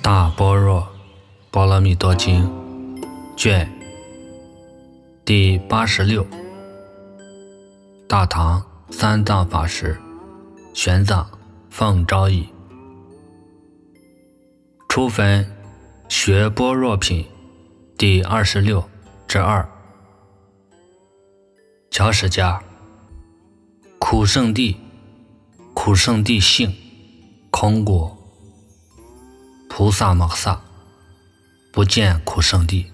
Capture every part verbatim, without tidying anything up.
大般若波罗蜜多经卷第八十六，大唐三藏法师玄奘奉诏译，初分学般若品第二十六之二。乔史家苦圣地，苦圣地性空果，菩萨摩萨不见苦圣地，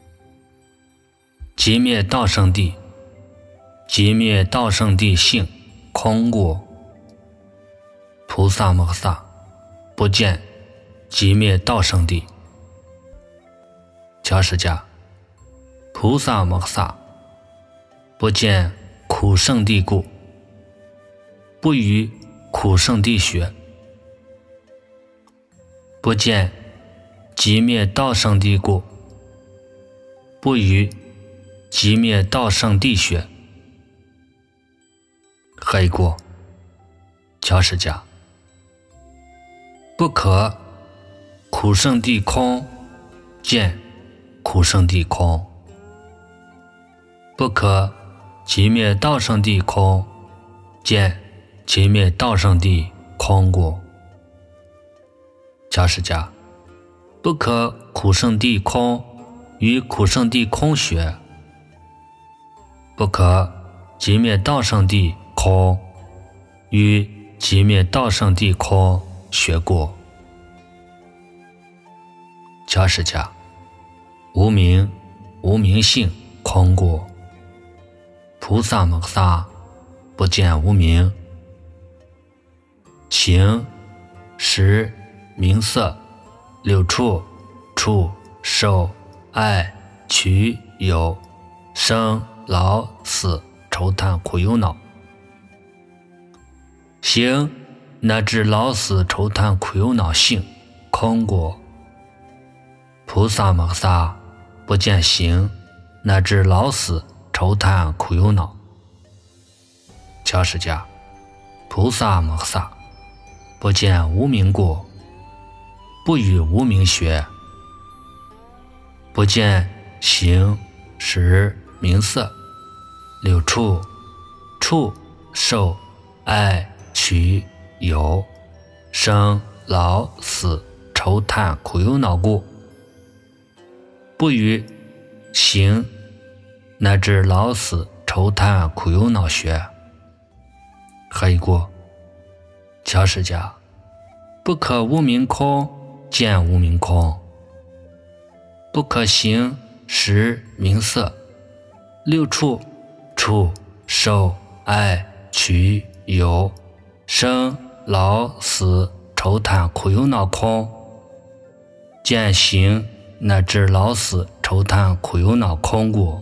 即灭道圣地，即灭道圣地性空果，菩萨摩萨不见即灭道圣地。乔史家菩萨摩萨不见苦圣地故，不于苦圣地学，不见即灭道圣地故，不于即灭道圣地学。何以故？乔史家不可苦圣地空见苦圣地空，不可即灭道圣地空见即灭道圣地空果。乔史家不可苦圣地空与苦圣地空学，不可即灭道圣地空与即灭道圣地空学过。乔史家无明无明性空果，菩萨摩萨不见无明，形识名色六处触受爱取有生老死愁叹苦忧恼，形乃至老死愁叹苦忧恼性空果，菩萨摩萨不见形乃至老死愁叹苦忧恼。乔史家菩萨摩萨不见无明果，不与无明学，不见形识名色六处触受爱取有生老死愁叹苦忧恼故，不与形乃至老死愁叹苦忧恼学。何以故？乔史家不可无明空见无明空，不可形识名色六处触受爱取有生老死愁叹苦忧恼空见形乃至老死愁叹苦忧恼空果。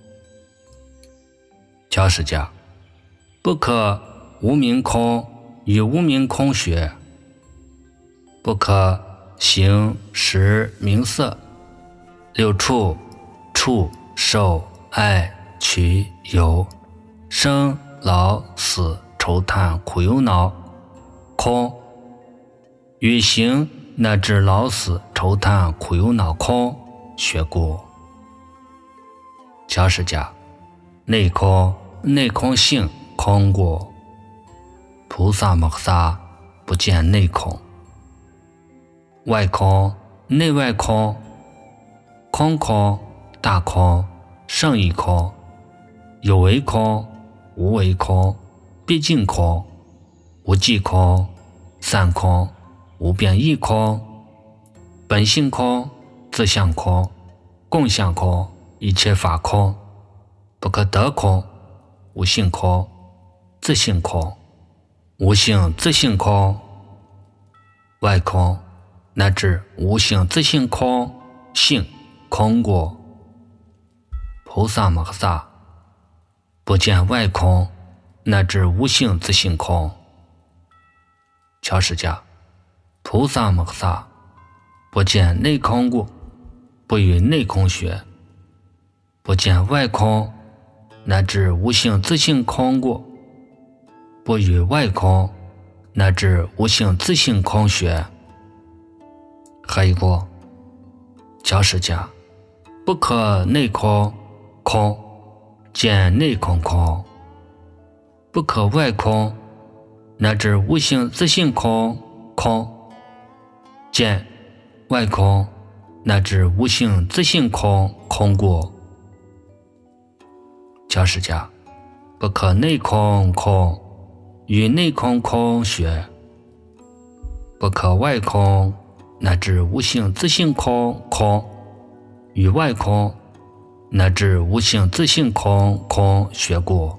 乔史家不可无明空与无明空学，不可形识名色六处触受爱取有生老死愁叹苦忧恼空与形乃至老死愁叹苦忧恼空学过。乔史家内空内空性空果，菩萨摩萨不见内空，外空内外空，空空大空圣义空，有为空无为空，毕竟空无际空，散空无变异空，本性空自相空，共相空一切法空，不可得空无性空自性空，无性自性空，外空乃至无性自性空性空果。菩萨摩萨不见外空乃至无性自性空。乔史家菩萨摩萨不见内空故，不与内空学，不见外空乃至无性自性空故，不与外空乃至无性自性空学。 还有一个教师家，不可内空空见内空空，不可外空乃至无性自性空空见外空乃至无性自性空空故。教师家，不可内空空与内空空学，不可外空乃至无性自性空空与外空乃至无性自性空空学故。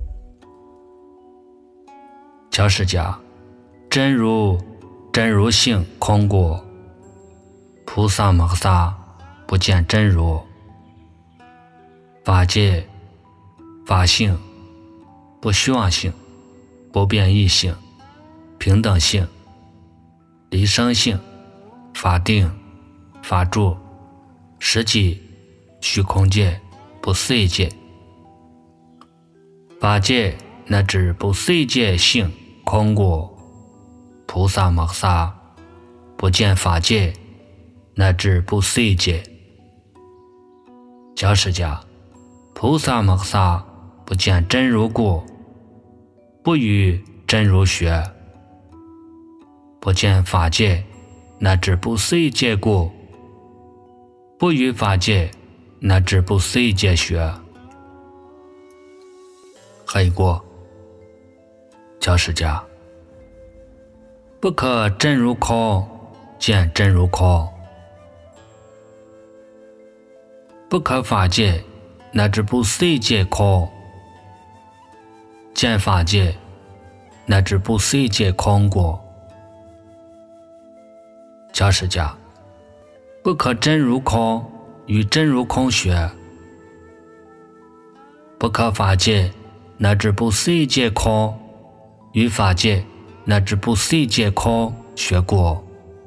教师家，真如真如性空故，菩萨摩诃萨不见真如，法界法性不虚妄性，不变异性，平等性，离生性，法定法住，实际虚空界不思议界，法界乃至不思议界性空故，菩萨摩诃萨不见法界乃至不思议界。教师家，菩萨摩诃萨不见真如故，不与真如学，不见法界乃至不思议界故，不与法界乃至不思议界学。还有一个教师家，不可真如空见真如空，不可法界乃至不思议界空见法界乃至不思议界空故。教师家，不可真如空与真如空学，不可法界乃至不思议界空与法界乃至不思议界空学故。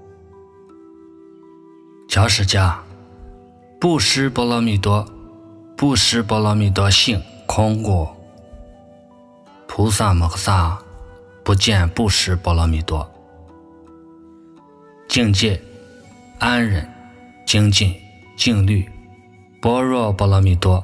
教师家，不识波罗蜜多不识波罗蜜多性空故，菩萨摩诃萨不见不识波罗蜜多。境界安忍精进静虑般若波罗蜜多，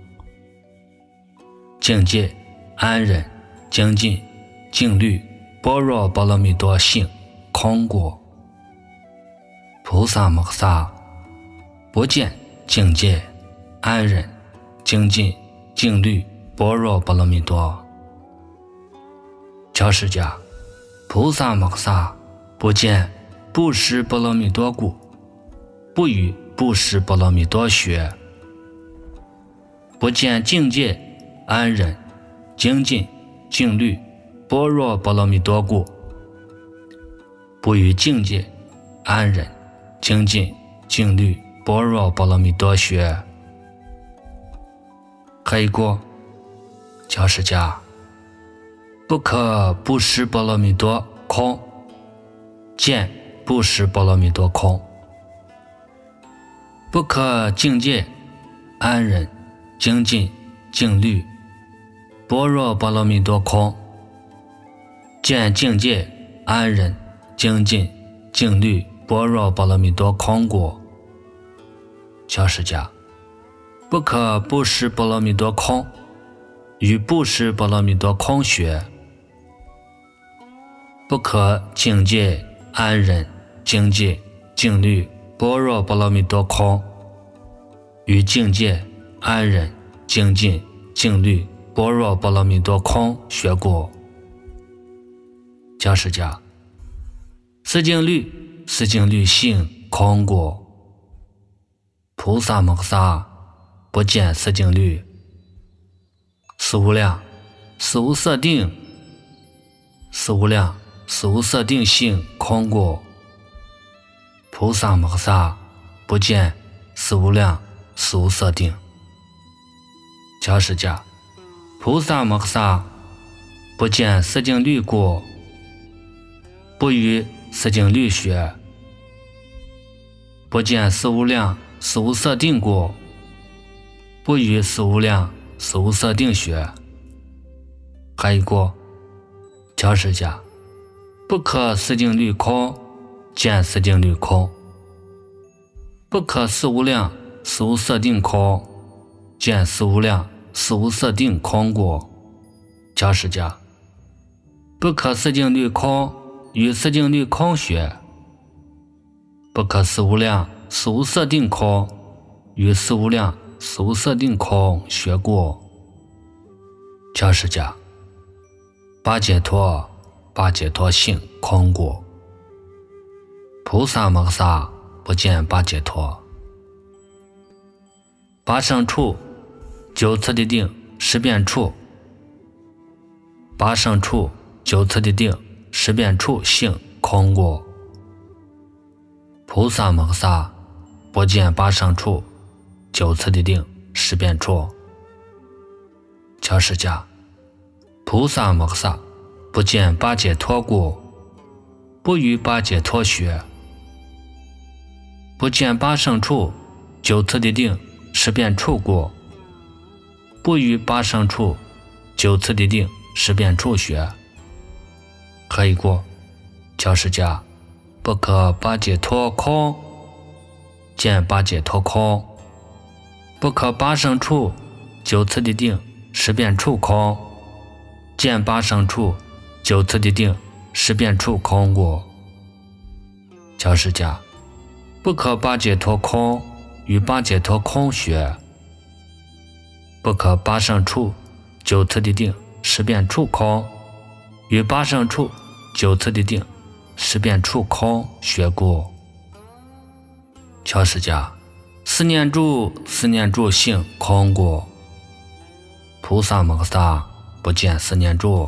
境界安忍精进静虑般若波罗蜜多性空故，菩萨摩诃萨不见境界安忍精进静虑般若波罗蜜多。教师家，菩萨摩诃萨不见不识波罗蜜多故，不与不识波罗蜜多学，不见境界安忍精进静虑般若波罗蜜多故，不与境界安忍精进静虑般若波罗蜜多学。还有一个教师家，不可不识波罗蜜多空见不识波罗蜜多空，不可境界安忍精进静虑般若波罗蜜多空见境界安忍精进静虑般若波罗蜜多空故。教师家，不可不识波罗蜜多空与不识波罗蜜多空学，不可境界安忍精进静虑般若波罗蜜多空与境界安忍精进静虑般若波罗蜜多空学故。教师家，思静虑思静虑性空故，菩萨摩诃萨不见思静虑。思无量思无色定思无量思无色定性空故，菩萨摩诃萨不见思无量思无色定。教师家，菩萨摩诃萨不见思静虑故，不与思静虑学，不见思无量思无色定故，不与思无量思无色定学。还有一个教师家，不可思静虑空见思静虑空， 不可思无量事无色定空，见思无量事无色定空过。教释家不可思境律空与思境律空学，不可思无量事无色定空与思无量事无色定空学过。教释家八解脱八解脱性空过。菩萨摩诃萨不见八解脱。八胜处九次第定十遍处，八胜处九次第定十遍处性空过。菩萨摩诃萨不见八胜处九次第定十遍处。教释家菩萨摩诃萨不见八解脱故，不于八解脱学。不见八胜处九次第定十遍处故，不于八胜处九次第定十遍处学。何以故？教释家不可八解脱空，见八解脱空。不可八胜处九次第定十遍处空，见八胜处九次第定十遍处空过。教释家不可八解脱空与八解脱空学。不可八胜处九次第定十遍处空与八胜处九次第定十遍处空学过。教释家四念住四念住性空过。菩萨摩诃萨不见四念住。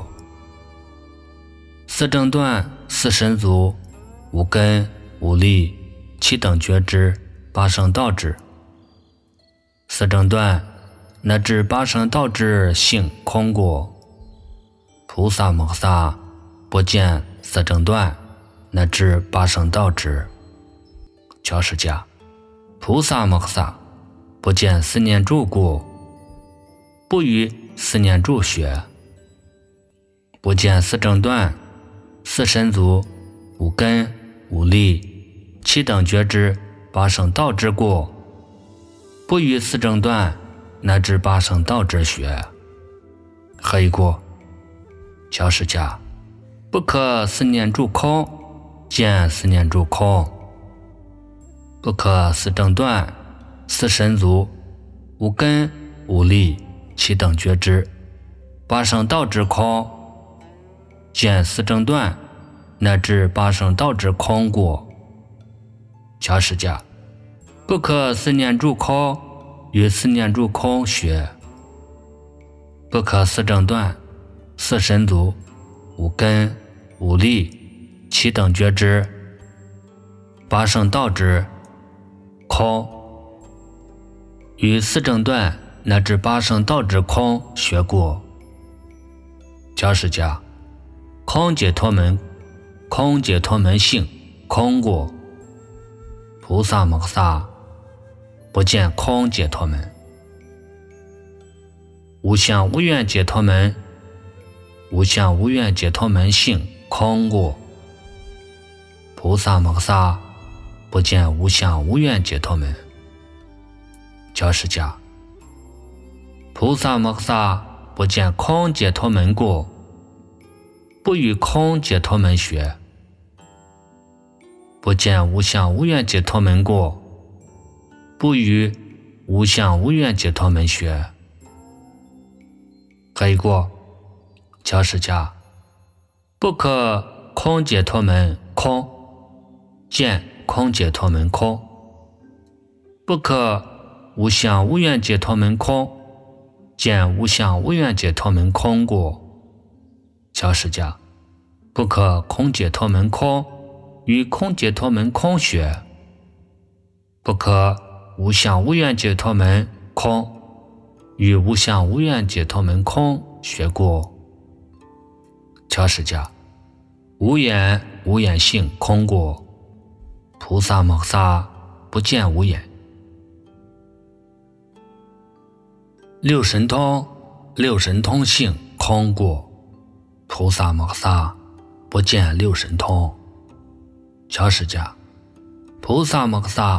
四正断四神足五根五力七等觉知八圣道智。四正断乃至八圣道智性空过。菩萨摩诃萨不见四正断乃至八圣道智。教释家菩萨摩诃萨不见四念住故，不于四念住学。不见四正断四神足五根五力七等觉知八圣道智故，不于四正断乃至八圣道智学。何以故？教释家不可四念住空，见四念住空。不可四正断四神足五根五力七等觉知八圣道智空，见四正断乃至八圣道智空过。教释家不可四念住空与四念住空学。不可四正断四神足五根五力七等觉知八圣道智空与四正断乃至八圣道智空学过。教释家空解脱门空解脱门性空过。菩萨摩诃萨不见空解脱门。无相无愿解脱门无相无愿解脱门性空过。菩萨摩诃萨不见无相无愿解脱门。教释家菩萨摩诃萨不见空解脱门故，不与空解脱门学。不见无相无愿解脱门故，不与无相无愿解脱门学。何以故？教释家不可空解脱门空，见空解脱门空。不可无相无愿解脱门空，见无相无愿解脱门空故。教释家不可空解脱门空与空解脱门空学。不可无相无愿解脱门空与无相无愿解脱门空学过。教释家无眼无眼性空过。菩萨摩诃萨不见无眼。六神通六神通性空过。菩萨摩诃萨不见六神通。教释家菩萨摩诃萨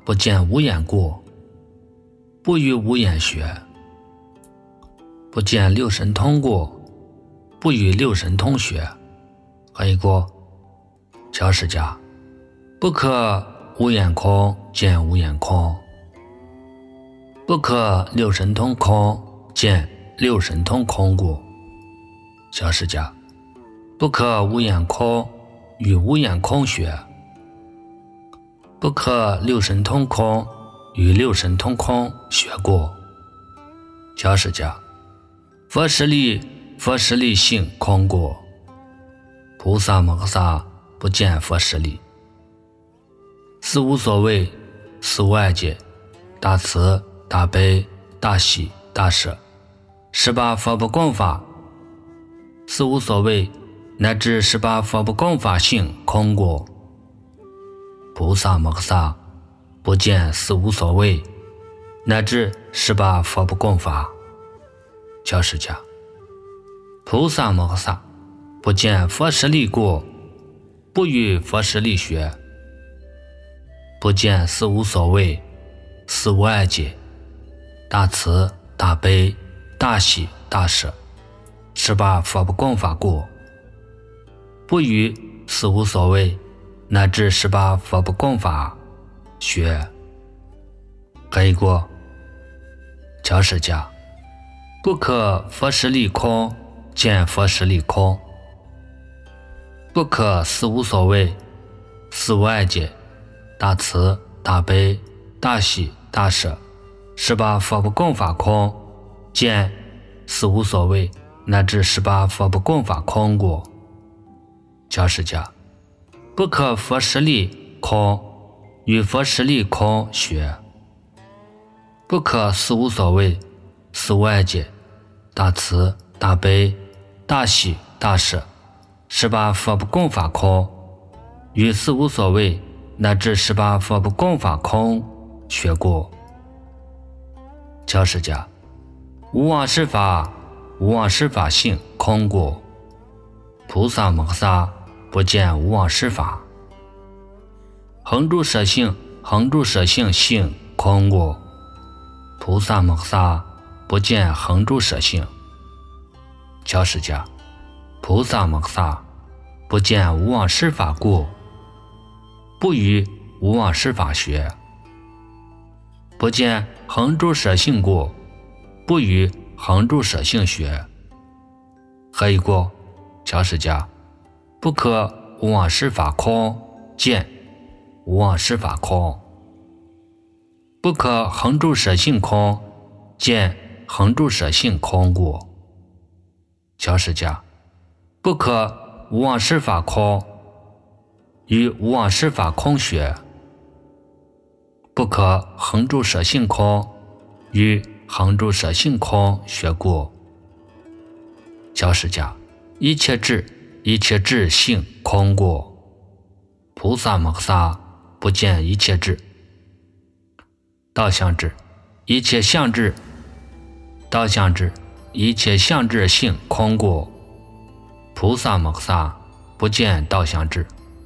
不见无眼过，不与无眼学。不见六神通过，不与六神通学。还有一个教释迦，不可无眼空见无眼空，不可六神通空见六神通空过。教释迦，不可无眼空与无眼空学，不可六神通空与六神通空学过。教释迦，佛实力佛实力性空过，菩萨摩诃萨不见佛实力。四无所谓，四无碍界，大慈大悲大喜大舍，十八佛不共法。四无所谓乃至十八佛不共法性空过，菩萨摩诃萨不见四无所谓乃至十八佛不共法。教释迦，菩萨摩诃萨不见佛实力过，不与佛实力学，不见四无所谓，四无碍界，大慈大悲大喜大舍，十八佛不共法过，不与四无所谓乃至十八佛不共法学。还有一个教释迦，不可佛实力空见佛实力空，不可四无所谓，四无碍界，大慈大悲大喜大舍，十八佛不共法空见四无所谓乃至十八佛不共法空过。教释迦，不可佛实力空与佛实力空学，不可四无所谓，四无碍界，大慈大悲大喜大舍，十八佛不共法空与四无所谓乃至十八佛不共法空学过。教释迦，无妄实法无妄实法性空过，菩萨摩诃萨不见无妄实法。恒住舍性恒住舍性性空过，菩萨摩诃萨不见恒住舍性。教释迦，菩萨摩诃萨不见无妄实法过，不与无妄实法学，不见恒住舍性过，不与恒住舍性学。还有一个教释迦，不可无妄实法空见无妄实法空，不可恒住舍性空见恒住舍性空过。教释迦，不可无妄实法空与无妄实法空学，不可恒住舍性空与恒住舍性空学过。教释迦，一切智一切智性空过，菩萨摩诃萨不见一切智。道相智一切相智道相智一切相智性空过，菩萨摩诃萨不见道相智。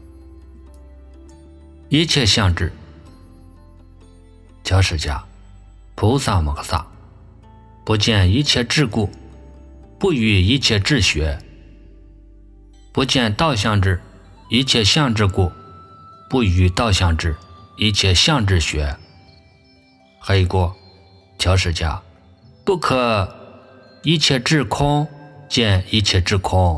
一切相智教释迦，菩萨摩诃萨不见一切智故，不与一切智学，不见道相智一切相智故，不与道相智一切相智学。还有一个教释迦，不可一切智空见一切智空，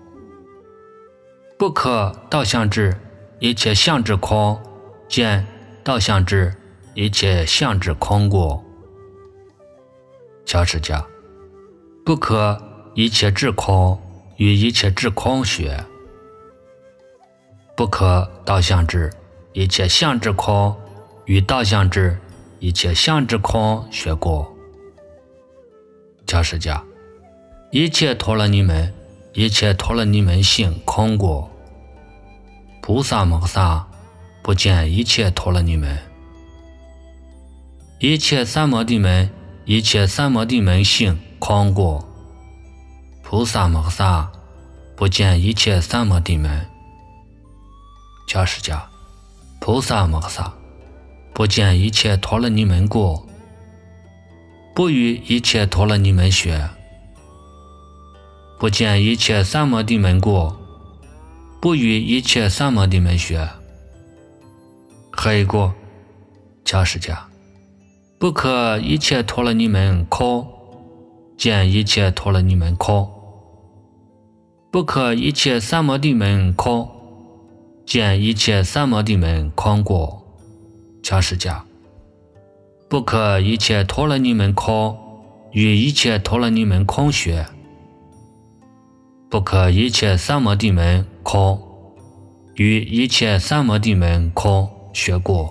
不可道相智一切相智空见道相智一切相智空过。教释迦，不可一切智空与一切智空学，不可道相智一切相智空与道相智一切相智空学过。教释迦，一切陀罗尼门一切陀罗尼门性空过，菩萨摩诃萨不见一切陀罗尼门。一切三摩地门一切三摩地门性空过，菩萨摩诃萨不见一切三摩地门。教释迦，菩萨摩诃萨不见一切陀罗尼门故，不与一切陀罗尼门学。不见一切三摩地门故，不与一切三摩地门学。何以故？迦尸迦，不可一切陀罗尼门空，见一切陀罗尼门空；不可一切三摩地门空，见一切三摩地门空故。迦尸迦，不可一切陀罗尼门空，与一切陀罗尼门空学。不可一切三摩地门空，与一切三摩地门空学故。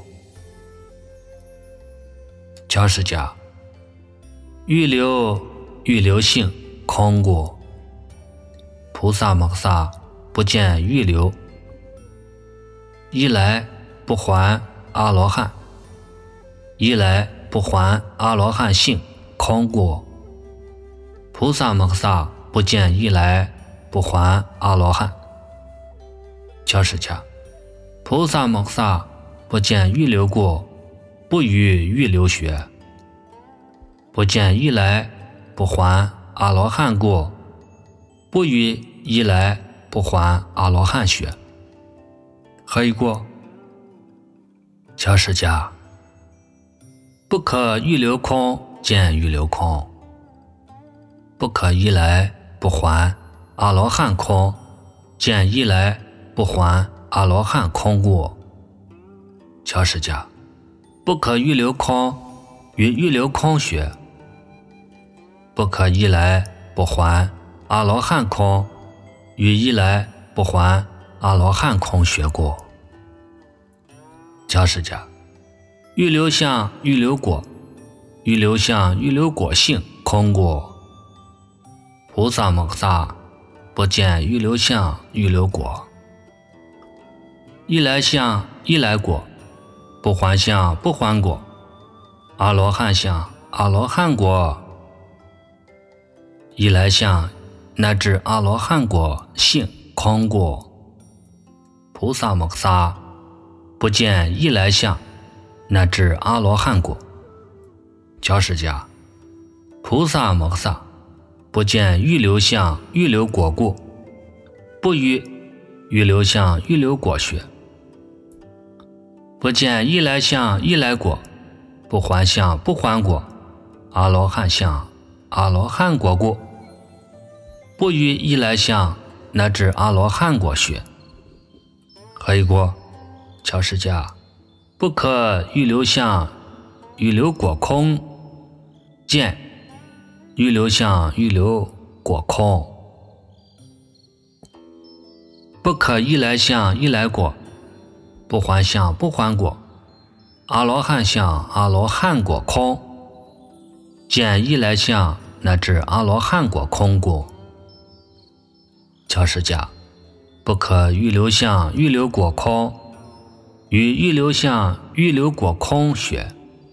迦尸迦，欲流欲流性空故。菩萨摩诃萨不见欲流，一来不还阿罗汉，一来不还阿罗汉性空故。菩萨摩诃萨不见一来不还阿罗汉。迦尸迦，菩萨摩诃萨不见欲流故，不与欲流学。不见一来不还阿罗汉故，不与一来不还阿罗汉学。何以故？迦尸迦，不可欲流空见欲流空，不可一来不还阿罗汉空见一来不还阿罗汉空故。迦尸迦，不可欲流空与欲流空学。不可一来不还阿罗汉空与一来不还阿罗汉空学故。迦尸迦，欲流相欲流果，欲流相欲流果性空故。菩萨摩诃萨不见欲流相欲流果，一来相一来果，不还相不还果，阿罗汉相阿罗汉果，一来相乃至阿罗汉果性空故。菩萨摩诃萨不见一来相乃至阿罗汉果。迦尸迦，菩萨摩诃萨不见欲流相欲流果故，不与欲流相欲流果学。不见一来相一来果，不还相不还果，阿罗汉相阿罗汉果故，不与一来相乃至阿罗汉果学。何以故？迦尸迦，不可欲流相欲流果空见欲流相欲流果空，不可一来相一来果，不还相不还果，阿罗汉相阿罗汉果空见一来相乃至阿罗汉果空故。迦尸迦，不可欲流相欲流果空与欲流相欲流果空学。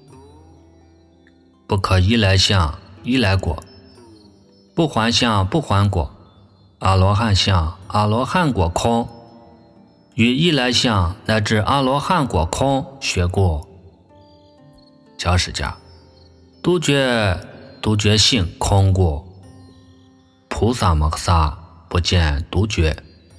不可一来相一来果，不还相不还果，阿罗汉相阿罗汉果空与一来相乃至阿罗汉果空学故。迦尸迦，独觉独觉性空故。菩萨摩诃萨不见独觉，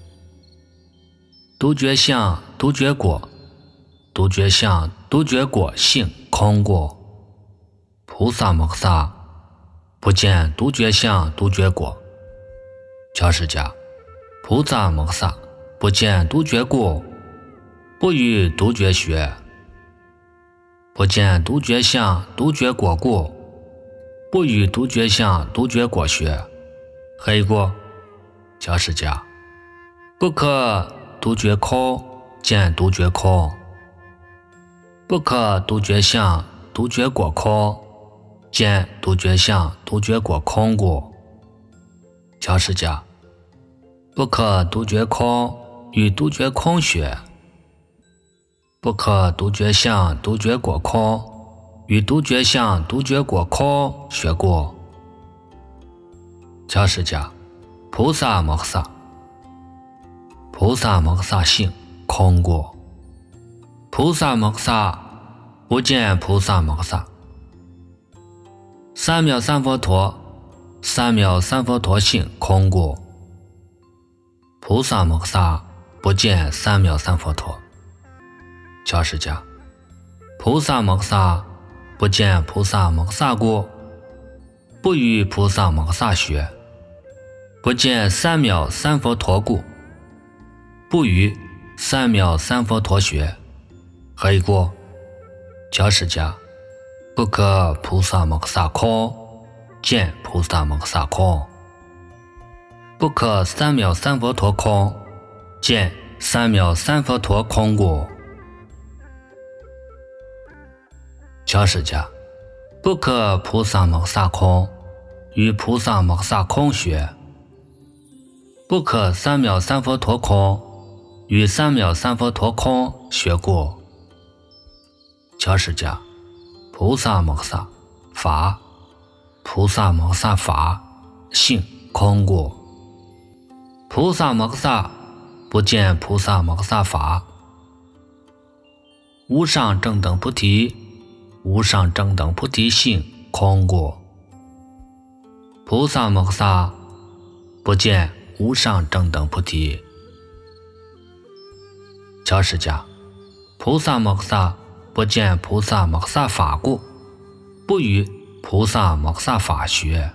独觉相独觉果，独觉相独觉果性空故。菩萨摩诃萨不见独觉相独觉果。迦尸迦，菩萨摩诃萨不见独觉故，不与独觉学。不见独觉相独觉果故，不与独觉相独觉果学。何以故？迦尸迦，不可独觉空见独觉空，不可独觉相独觉果空见独觉相独觉果空故。迦尸迦，不可独觉空与独觉空学。不可独觉相独觉果空与独觉相独觉果空学故。迦尸迦，菩萨摩诃萨菩萨摩诃萨性空故。菩萨摩诃萨不见菩萨摩萨。三藐三佛陀，三藐三佛陀性空故，菩萨摩萨不见三藐三佛陀。教释家，菩萨摩萨不见菩萨摩萨故，不与菩萨摩萨学；不见三藐三佛陀故，不与三藐三佛陀学。何以故？教释家，不可菩萨摩萨空，见菩萨摩萨空；不可三藐三佛陀空，见三藐三佛陀空故。教释家，不可菩萨摩萨空，与菩萨摩萨空学；不可三藐三佛陀空，与三藐三佛陀空学故。教释家，菩萨摩萨法，菩萨摩萨法性空故，菩萨摩萨不见菩萨摩萨法。无上正等菩提，无上正等菩提性空故，菩萨摩萨不见无上正等菩提。教释家，菩萨摩萨不见菩萨摩萨法故，不与菩萨摩萨法学；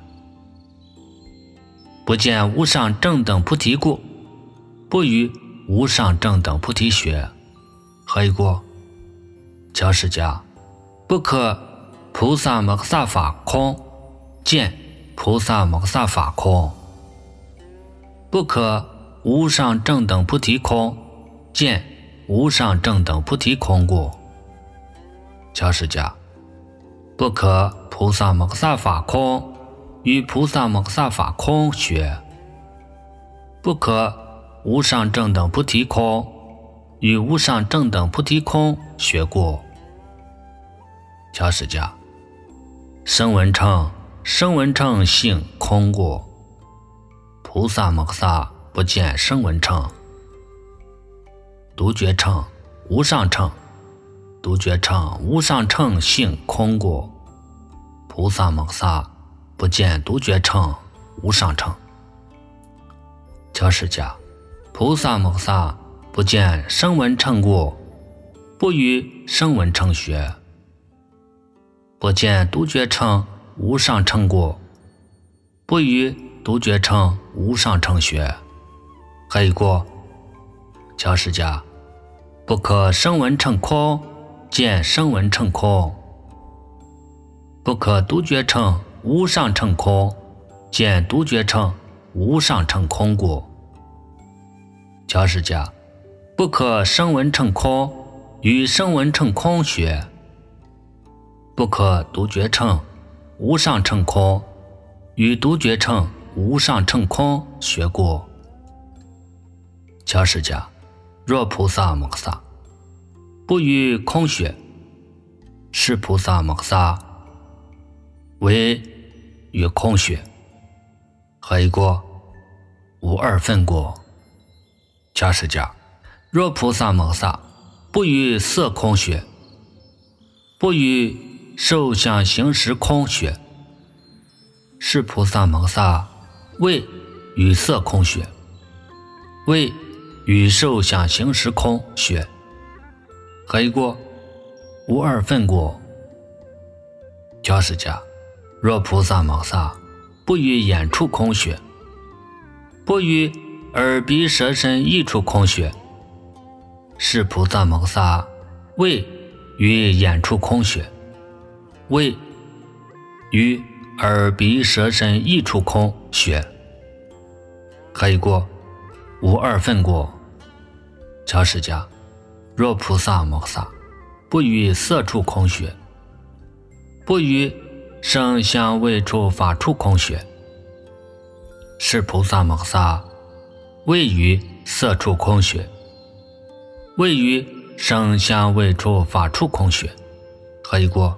不见无上正等菩提故，不与无上正等菩提学。何以故？教释家，不可菩萨摩萨法空，见菩萨摩萨法空；不可无上正等菩提空，见无上正等菩提空故。教释家，不可菩萨摩萨法空，与菩萨摩萨法空学；不可无上正等菩提空，与无上正等菩提空学故。教释家，声闻乘，声闻乘性空故，菩萨摩萨不见声闻乘；独觉乘，无上乘，独觉乘无上乘性空故，菩萨摩萨不见独觉乘无上乘。教释家，菩萨摩萨不见声闻乘故，不与声闻乘学；不见独觉乘无上乘故，不与独觉乘无上乘学。何以故？教释家，不可声闻乘空，见声闻乘空；不可独觉乘无上乘空，见独觉乘无上乘空故。教释家，不可声闻乘空，与声闻乘空学；不可独觉乘无上乘空，与独觉乘无上乘空学故。教释家，若菩萨摩萨不与空学，是菩萨摩萨为与空学。何以故？无二分故。教释家，若菩萨摩萨不与色空学，不与受想行识空学，是菩萨摩萨为与色空学，为与受想行识空学。何以故？无二分故。教释家，若菩萨摩萨不与眼处空学，不与耳鼻舌身意处空学，是菩萨摩萨为与眼处空学，为与耳鼻舌身意处空学。何以故？无二分故。教释家，若菩萨摩萨不与色处空学，不与声香味触法处空学，是菩萨摩萨为与色处空学，为与声香味触法处空学。何以故？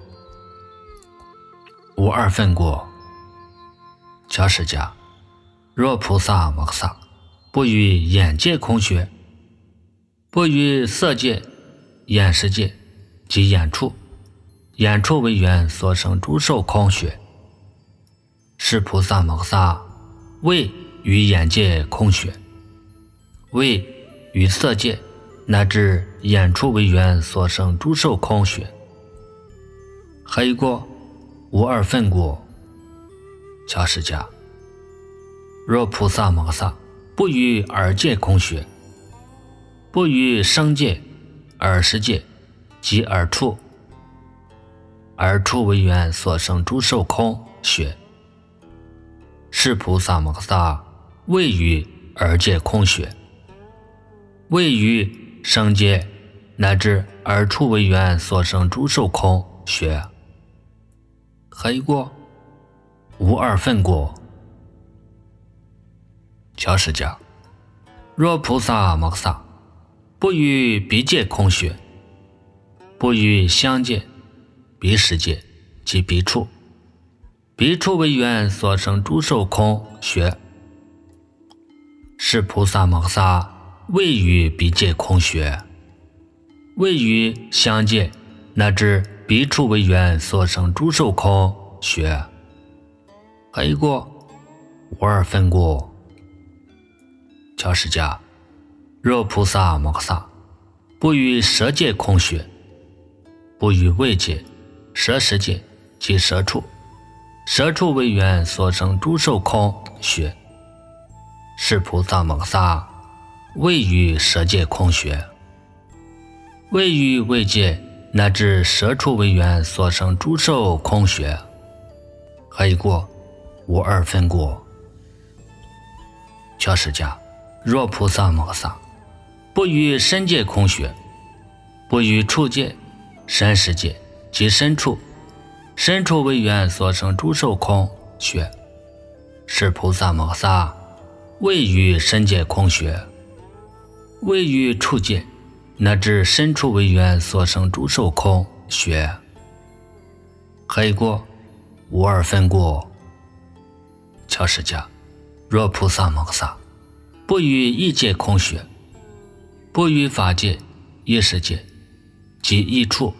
无二分故。教释家，若菩萨摩萨不与眼界空学，不与色界、眼识界及眼处眼处为缘所生诸受空学，是菩萨摩萨为于眼界空学，为于色界乃至眼处为缘所生诸受空学。还有一个无二分果，教释迦，若菩萨摩萨不于耳界空学，不于声界、耳识界及耳处，耳处为缘所生诸受空学，是菩萨摩萨位于耳界空学，位于声界乃至耳处为缘所生诸受空学。还有一个无二分果，教释迦，若菩萨摩萨不于鼻界空学，不于香界、鼻识界及鼻处，鼻处为缘所生诸受空学，是菩萨摩萨位于鼻界空学，位于香界乃至鼻处为缘所生诸受空学。还有一个无二分果，教释迦，若菩萨摩萨不于舌界空学，不于味界、舌识界及舌处，舌处为缘所生诸受空学，是菩萨摩萨位于舌界空学，位于味界乃至舌处为缘所生诸受空学。还有一个无二分果，教释迦，若菩萨摩萨不于身界空学，不于处界、身识界及身处，身处为缘所生诸受空学，是菩萨摩萨位于身界空学，位于处界乃至身处为缘所生诸受空学。还有一个无二分果，教释迦，若菩萨摩萨不于意界空学，不于法界、意识界及意处，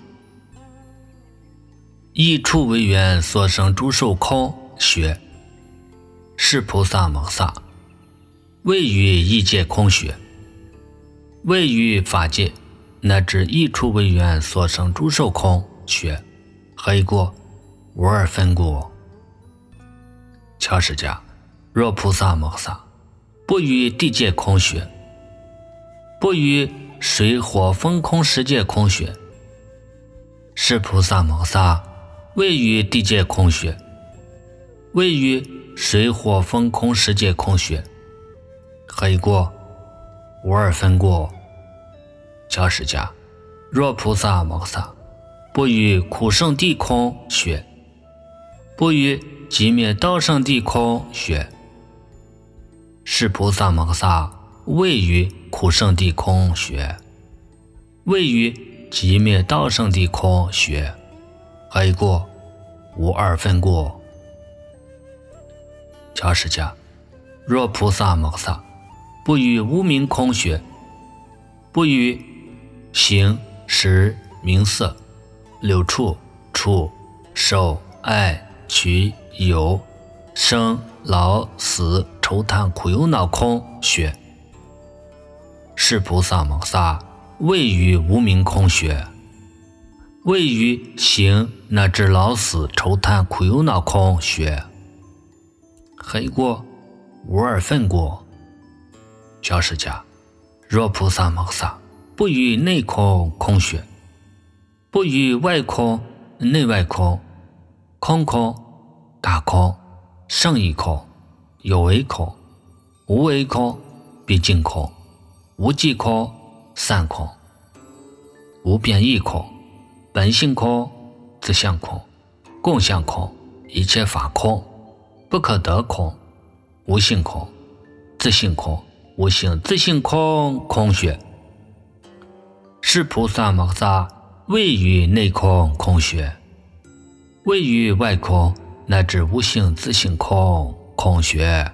意处为缘所生诸受空学，是菩萨摩萨位于意界空学，位于法界乃至意处为缘所生诸受空学。还有一个无二分果，教释迦，若菩萨摩萨不于地界空学，不于水火风空十界空学，是菩萨摩萨位于地界空学，位于水火风空十界空学。还有一个无二分果，教释迦，若菩萨摩萨不于苦圣地空学，不于寂灭道圣地空学，是菩萨摩萨位于苦圣地空学，位于寂灭道圣地空学。还有一个无二分果，教释迦，若菩萨摩萨不于无明空学，不于形、识、名色、六处、处、受、爱、取、有、生、老、死、愁叹苦忧恼空学，是菩萨摩萨位于无明空学，位于形乃至老死愁叹苦忧恼空学。还有一个无二分果，教释迦，若菩萨摩萨不于内空空学，不于外空、内外空、空空、大空、胜义空、有为空、无为空、毕竟空、无记空、散空、无变异空、本性空、自相空、共相空、一切法空、不可得空、无性空、自性空、无性自性空空学，是菩萨摩萨位于内空空学，位于外空乃至无性自性空空学。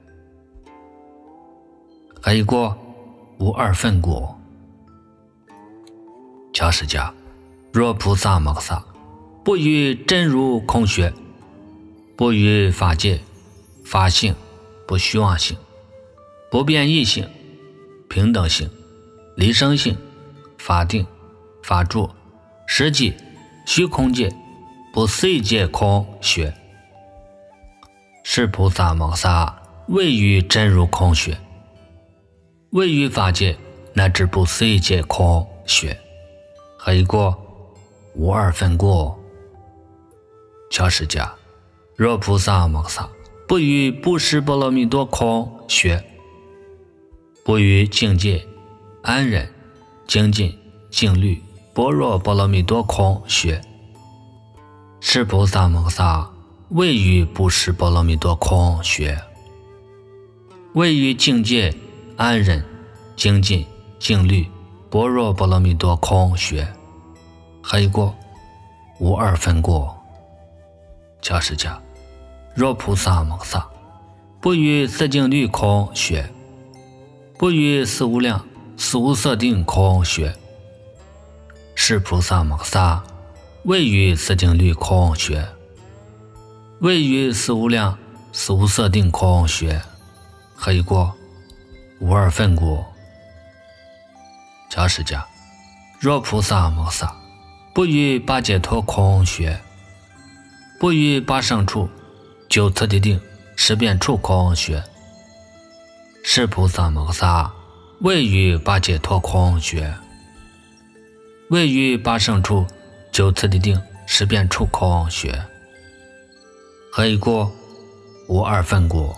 还有一个无二分果，教释迦，若菩萨摩萨不与真如空学，不与法界、法性、不虚妄性、不变异性、平等性、离生性、法定、法住、实际、虚空界、不思议界空学，是菩萨摩萨位于真如空学，位于法界乃至不思议界空学，何以过？无二分过。教释迦，若菩萨摩萨不于布施波罗蜜多空学，不于境界、安忍、精进、静虑、般若波罗蜜多空学，是菩萨摩萨位于布施波罗蜜多空学，位于境界、安忍、精进、静虑、般若波罗蜜多空学，何以过？无二分过。教释迦，若菩萨摩萨不于色净虑空学，不于四无量、四无色定空学，是菩萨摩萨位于色净虑空学，位于四无量、四无色定空学，何以过？无二分过。教释迦，若菩萨摩萨不于八解脱空学，不于八胜处、九次第定、十变处空学，是菩萨摩萨位于八解脱空学，位于八胜处、九次第定、十变处空学，何以过？无二分过。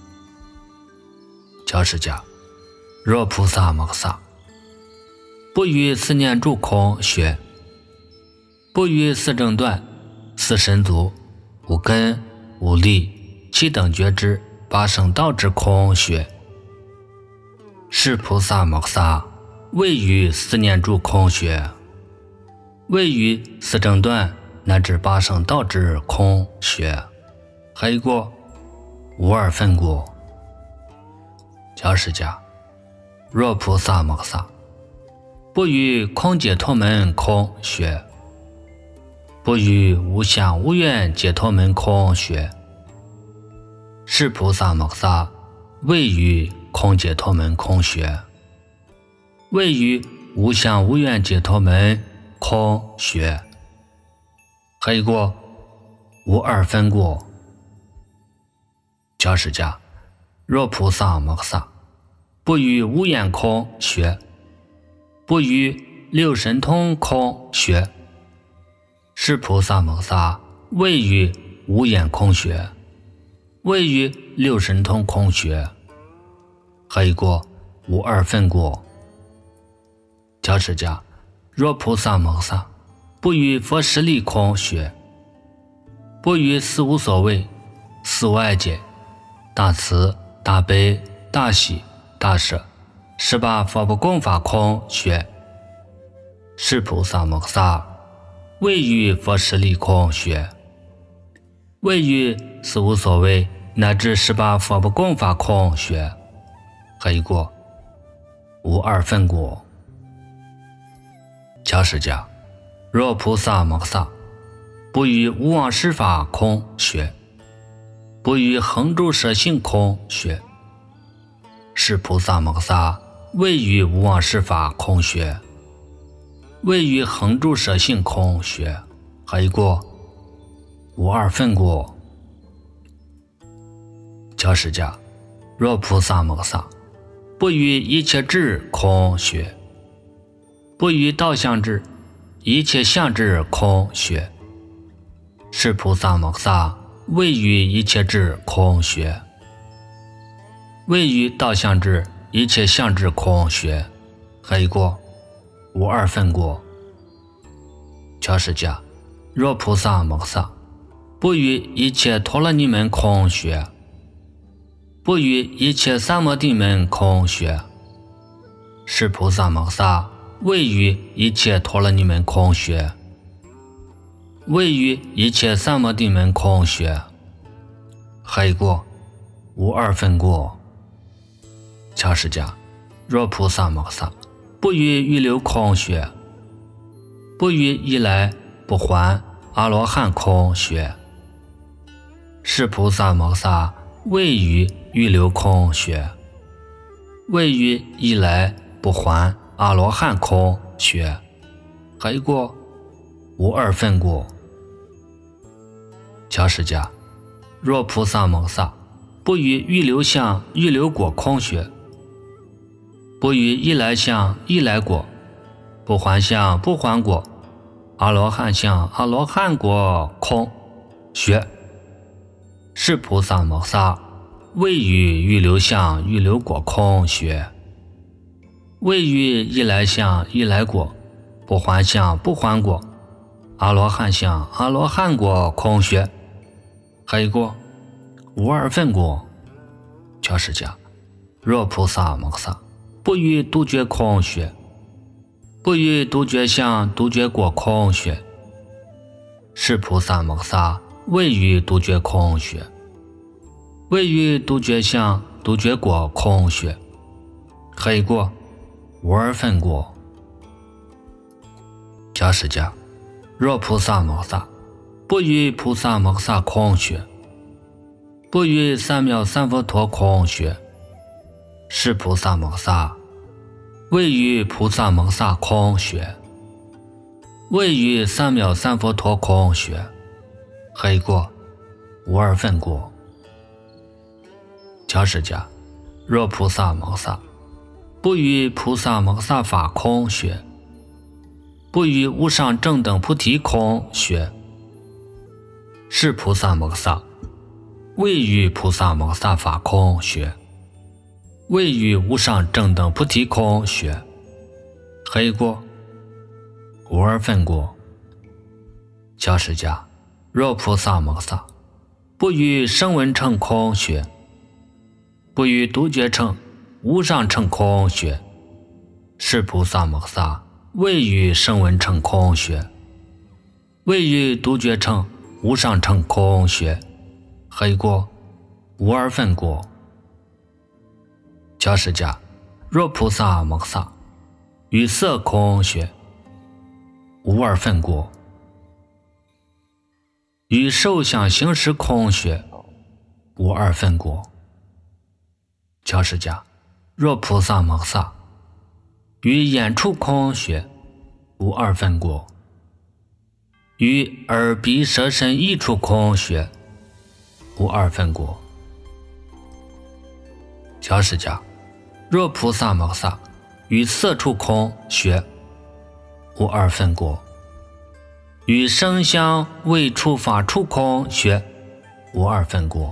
教释迦，若菩萨摩萨不于四念住空学，不于四正断、四神足、五根、五力、七等觉知、八圣道之空学，是菩萨摩萨位于四念住空学，位于四正断乃至八圣道之空学，何以过？无二分过。教释迦，若菩萨摩萨不于空解脱门空学，不于无相无愿解脱门空学，是菩萨摩萨位于空解脱门空学，位于无相无愿解脱门空学，何以过？无二分过。教释迦，若菩萨摩萨不于无眼空学，不于六神通空学，是菩萨摩萨位于无眼空学，位于六神通空学，何以过？无二分过。教释迦，若菩萨摩萨不于佛实力空学，不于四无所谓、四无碍解、大慈、大悲、大喜、大舍、十八佛不共法空学，是菩萨摩萨位于佛实力空学，位于四无所谓乃至十八佛不共法空学，何以过？无二分过。教释迦，若菩萨摩萨不于无妄施法空学，不于恒住舍性空学，是菩萨摩萨位于无妄施法空学，位于恒住舍性空学，何以过？无二分过。教释迦，若菩萨摩萨不于一切智空学，不于道相智、一切相智空学，是菩萨摩萨位于一切智空学，位于道相智、一切相智空学，何以过？无二分过。教释迦，若菩萨摩萨不于一切陀罗尼门空学，不于一切三摩地门空学，是菩萨摩萨位于一切陀罗尼门空学，位于一切三摩地门空学，何以过？无二分过。教释迦，若菩萨摩萨不于预流空学，不于一来不还阿罗汉空学。是菩萨摩萨位于预流空学，位于一来不还阿罗汉空学，黑过无二分过。乔释迦，若菩萨摩萨不于预流相预流果空学，不于一来相一来果，不还相不还果，阿罗汉相阿罗汉果空学。是菩萨摩萨位于预流相预流果空学，位于一来相一来果，不还相不还果，阿罗汉相阿罗汉果空学，黑过无二分过。乔释迦，若菩萨摩萨不于独觉空学，不于独觉相独觉果空学。是菩萨摩萨位于独觉空学，位于独觉相独觉果空学，黑过无二分过。乔释迦，若菩萨摩萨不于菩萨摩萨空学，不于三藐三佛陀空学。是菩萨摩萨位于菩萨摩萨空学，位于三藐三佛陀空学，黑过无二分过。乔释迦，若菩萨摩萨不于菩萨摩萨法空学，不于无上正等菩提空学。是菩萨摩萨位于菩萨摩萨法空学，位于无上正等菩提空学，黑过无二分过。乔释迦，若菩萨摩萨不于声闻乘空学，不于独觉乘无上乘空学。是菩萨摩萨位于声闻乘空学，位于独觉乘无上乘空学，黑过无二分过。乔释迦，若菩萨摩萨于色空学，无二分过，于受想行识空学，无二分过。乔释迦，若菩萨摩萨于眼处空学，无二分过，于耳鼻舌身意处空学，无二分过。乔释迦，若菩萨摩萨于色处空学，无二分过，于声香味触法处空学，无二分过。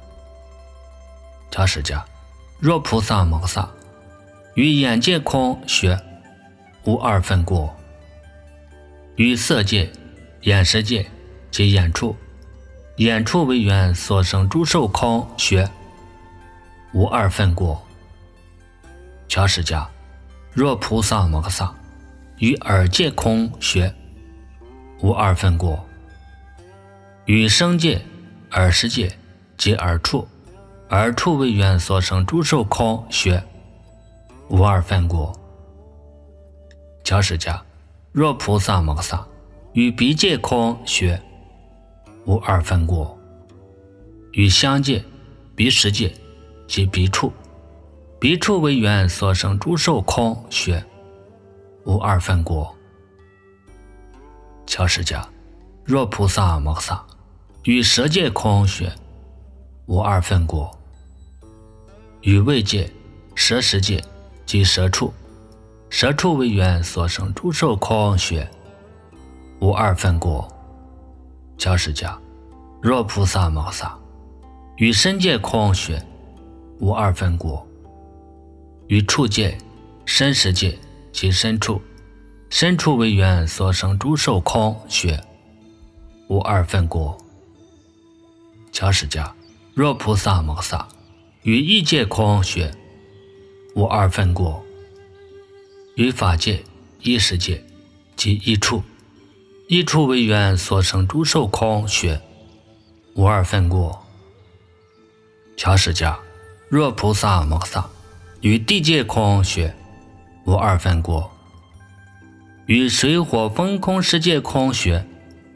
乔释迦，若菩萨摩萨于眼界空学，无二分过，于色界眼识界及眼处眼处为缘所生诸受空学，无二分过。乔释迦，若菩萨摩萨于耳界空学，无二分过，于声界耳识界及耳处耳处为缘所生诸受空学，无二分过。乔释迦，若菩萨摩萨于鼻界空学，无二分过，于香界鼻识界及鼻处鼻处为缘所生诸受空学，无二分过。乔释迦，若菩萨摩萨于舌界空学，无二分过，于味界舌识界及舌处舌处为缘所生诸受空学，无二分过。乔释迦，若菩萨摩萨于身界空学，无二分过，于触界身识界及身处身处为缘所生诸受空学，无二分过。乔释迦，若菩萨摩萨于意界空学，无二分过，于法界意识界及意处意处为缘所生诸受空学，无二分过。乔释迦，若菩萨摩萨于地界空学，无二分过，于水火风空世界空学，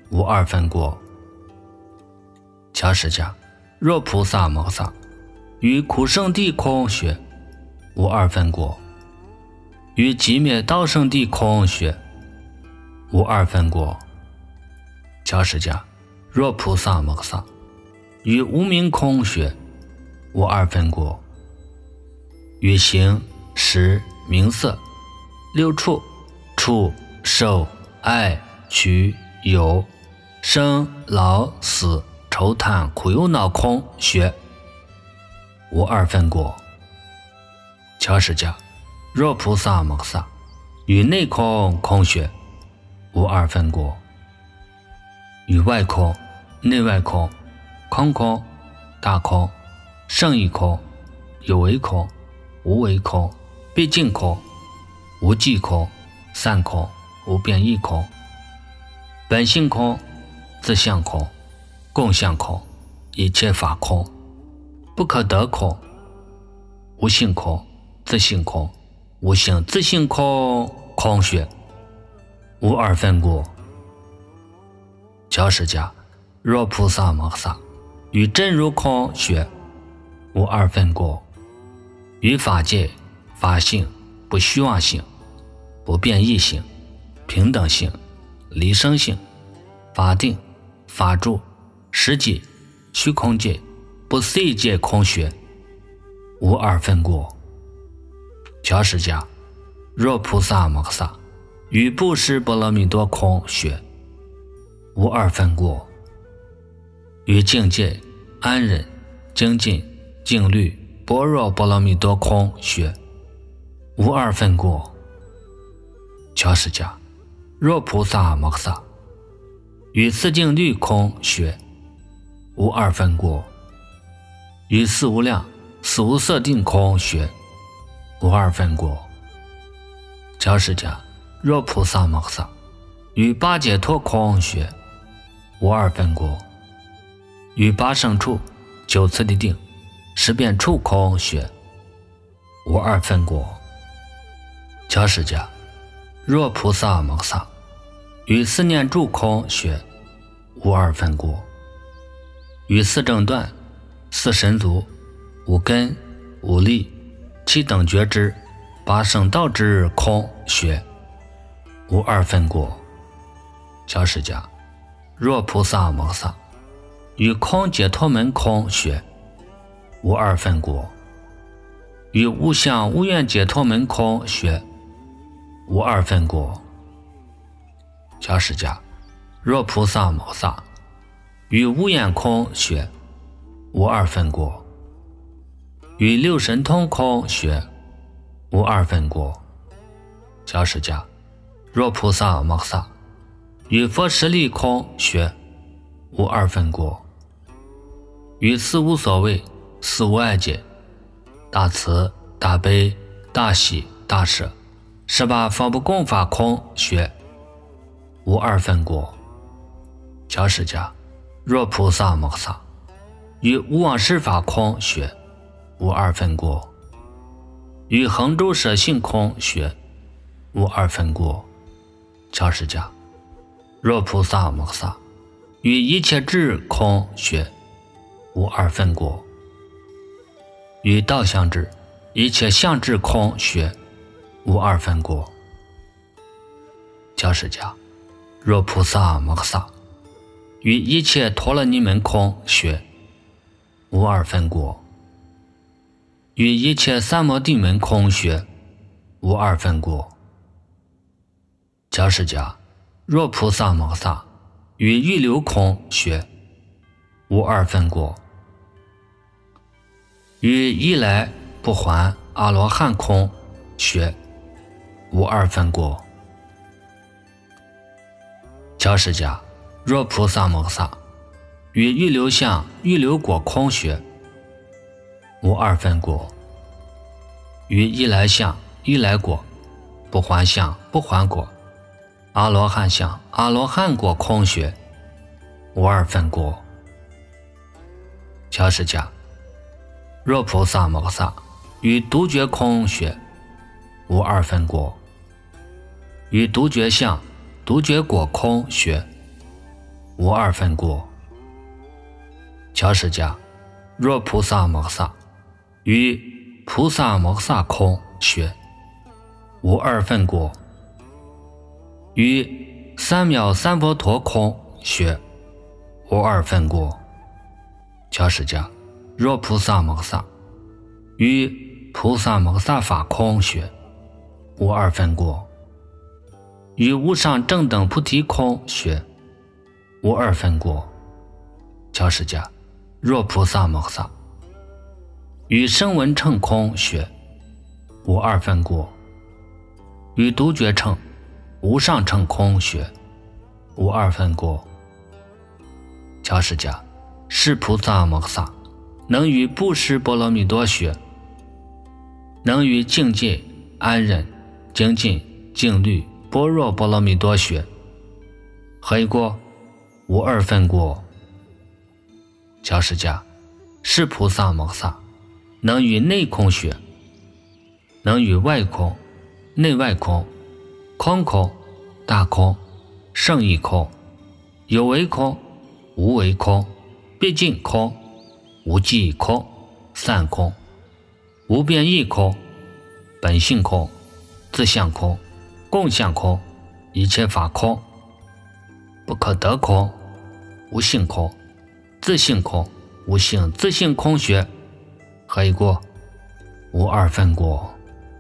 无二分果。假使假，若菩萨摩诃萨于苦圣地空学，无二分果；于寂灭道圣地空学，无二分果。假使假，若菩萨摩诃萨于无明空学，无二分果；于形、识、名色、六处、触、受、爱、取、有、生、老、死、愁叹、苦忧恼空学，无二分果。假使假，若菩萨摩诃萨于内空空学，无二分果；于外空、内外空、空空、大空、胜义空、有为空、无为空、毕竟空、无记空、散空、无变异空、本性空、自相空、共相空、一切法空、不可得空、无性空、自性空、无性自性空空学，无二分果。假使假，若菩萨摩诃萨于真如空学，无二分果；于法界、法性、不虚妄性、不变异性、平等性、离生性、法定、法住、实际、虚空界、不思议界空学，无二分果。假使假，若菩萨摩诃萨于布施波罗蜜多空学，无二分果；于境界、安忍、精进、静虑、般若波罗蜜多空学，无二分果。假使假，若菩萨摩诃萨于四境律空学，无二分果；于四无量、四无色定空学，无二分果。假使假，若菩萨摩诃萨于八解脱空学，无二分果；于八胜处、九次第定、十变处空学，无二分果。假使假，若菩萨摩诃萨于四念住空学，无二分果；于四正断、四神足、五根、五力、七等觉知、八圣道之空学，无二分果。假使假，若菩萨摩诃萨于空解脱门空学，无二分果；于无相无愿解脱门空学，无二分果。假使假，若菩萨摩诃萨于无眼空学，无二分果；于六神通空学，无二分果。假使假，若菩萨摩诃萨于佛实力空学，无二分果；于四无所谓、四无碍解、大慈、大悲、大喜、大舍、十八方不共法空学，无二分果。假使假，若菩萨摩诃萨于无往事法空学，无二分果；于恒诸舍性空学，无二分果。假使假，若菩萨摩诃萨于一切智空学，无二分果；于道相智、一切相智空学，无二分果。假使假，若菩萨摩诃萨于一切陀罗尼门空学，无二分果；于一切三摩地门空学，无二分果。假使假，若菩萨摩诃萨于欲流空学，无二分果；于一来不还阿罗汉空学，无二分果。假使假，若菩萨摩诃萨于欲流相欲流果空学，无二分果；于一来相一来果、不还相不还果、阿罗汉相阿罗汉果空学，无二分果。假使假，若菩萨摩诃萨于独觉空学，无二分果；于独觉相独觉果空学， 无二分果。教释迦，若菩萨摩萨于菩萨摩萨空学，无二分果；于三藐三菩提空学，无二分果。教释迦，若菩萨摩萨于菩萨摩萨法空学，无二分果；于无上正等菩提空学，无二分果。教释迦，若菩萨摩萨于声闻乘空学，无二分果；于独觉乘无上乘空学，无二分果。教释迦，是菩萨摩萨能于布施波罗蜜多学，能于精进安忍精进静虑般若波罗蜜多学，何以果？无二分果。教释迦，是菩萨摩萨能于内空学，能于外空内外空空空大空胜义空有为空无为空毕竟空无记空散空无变异空本性空自相空共相空一切法空不可得空无性空自性空无性自性空学，何以果？无二分果。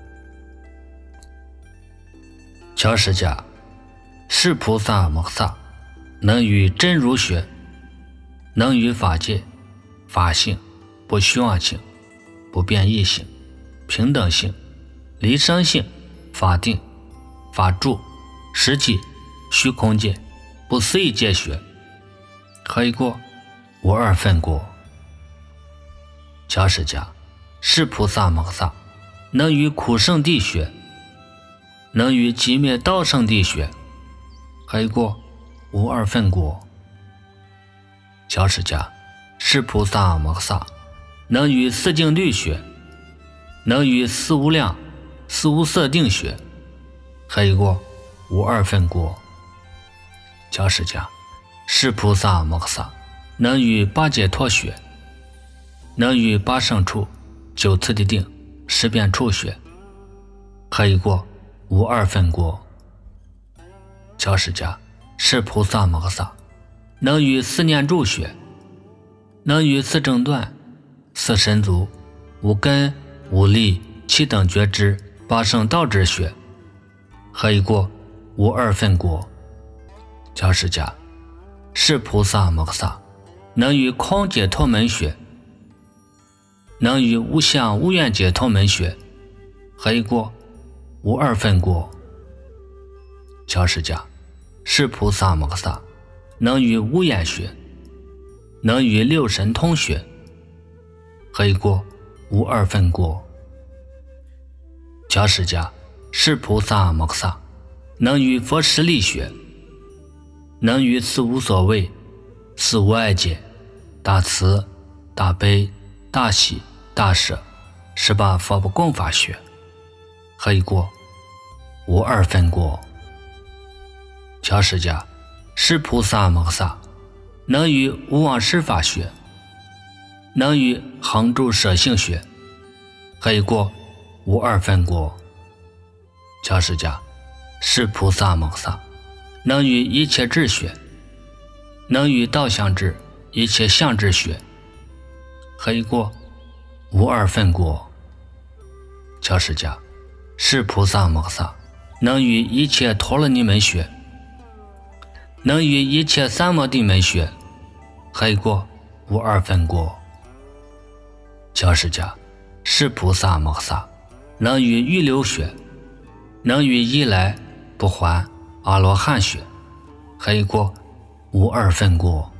教释迦，是菩萨摩萨能于真如学，能于法界法性不虚妄性不变异性平等性离生性法定法住实际虚空界不思议界学，何以果？无二分果。教释迦，是菩萨摩萨能于苦圣地学，能于寂灭道圣地学，何以果？无二分果。教释迦，是菩萨摩萨能于四净律学，能于四无量四无色定学，何以果？无二分果。教释迦，是菩萨摩萨能于八解脱学，能于八胜处九次第定十遍处学，何以果？无二分果。教释迦，是菩萨摩萨能于四念住学，能于四正断四神足无根无力七等觉知八圣道之学，何以果？无二分果。教释迦，是菩萨摩萨能于空解脱门学，能于无相无愿解脱门学，何以果？无二分果。教释迦，是菩萨摩萨能于无眼学，能于六神通学，何以果？无二分果。教释迦，是菩萨摩萨能于佛实力学，能于四无所谓四无碍解大慈大悲大喜大舍十八佛不共法学，何以果？无二分果。教释迦，是菩萨摩萨能于无妄施法学，能于恒住舍性学，何以果？无二分果。教释迦，是菩萨摩萨能于一切智学，能于道相智一切相智学，何以果？无二分果。教释迦，是菩萨摩萨能于一切陀罗尼门学，能于一切三摩地门学，何以果？无二分果。教释迦，是菩萨摩萨能于预流学，能于依来不还阿罗汉学，何以果？无二分果。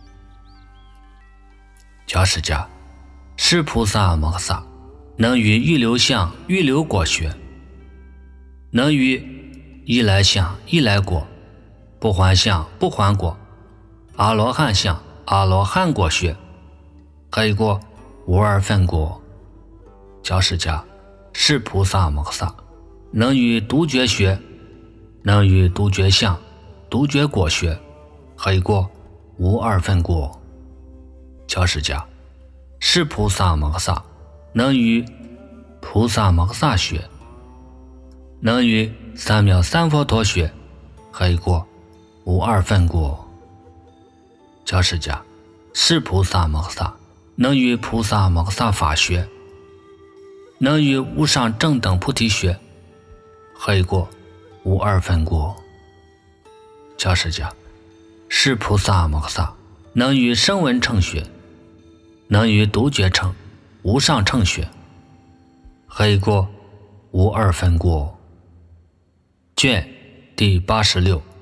教释迦，是菩萨摩萨能于预流相预流果学，能于依来相依来果不还相不还果阿罗汉相阿罗汉果学，何以果？无二分果。教释迦，是菩萨摩萨能于独觉学，能于独觉相独觉果学，何以果？ 无二分过。教师家是菩萨摩萨，能与菩萨摩萨学，能与三藐三佛陀学，黑过无二分过。教师家是菩萨摩萨，能与菩萨摩萨法学，能与无上正等菩提学，黑过无二分过。教师家是菩萨摩萨，能与声闻乘学，能与独觉乘、无上乘学，黑过无二分过。卷第八十六。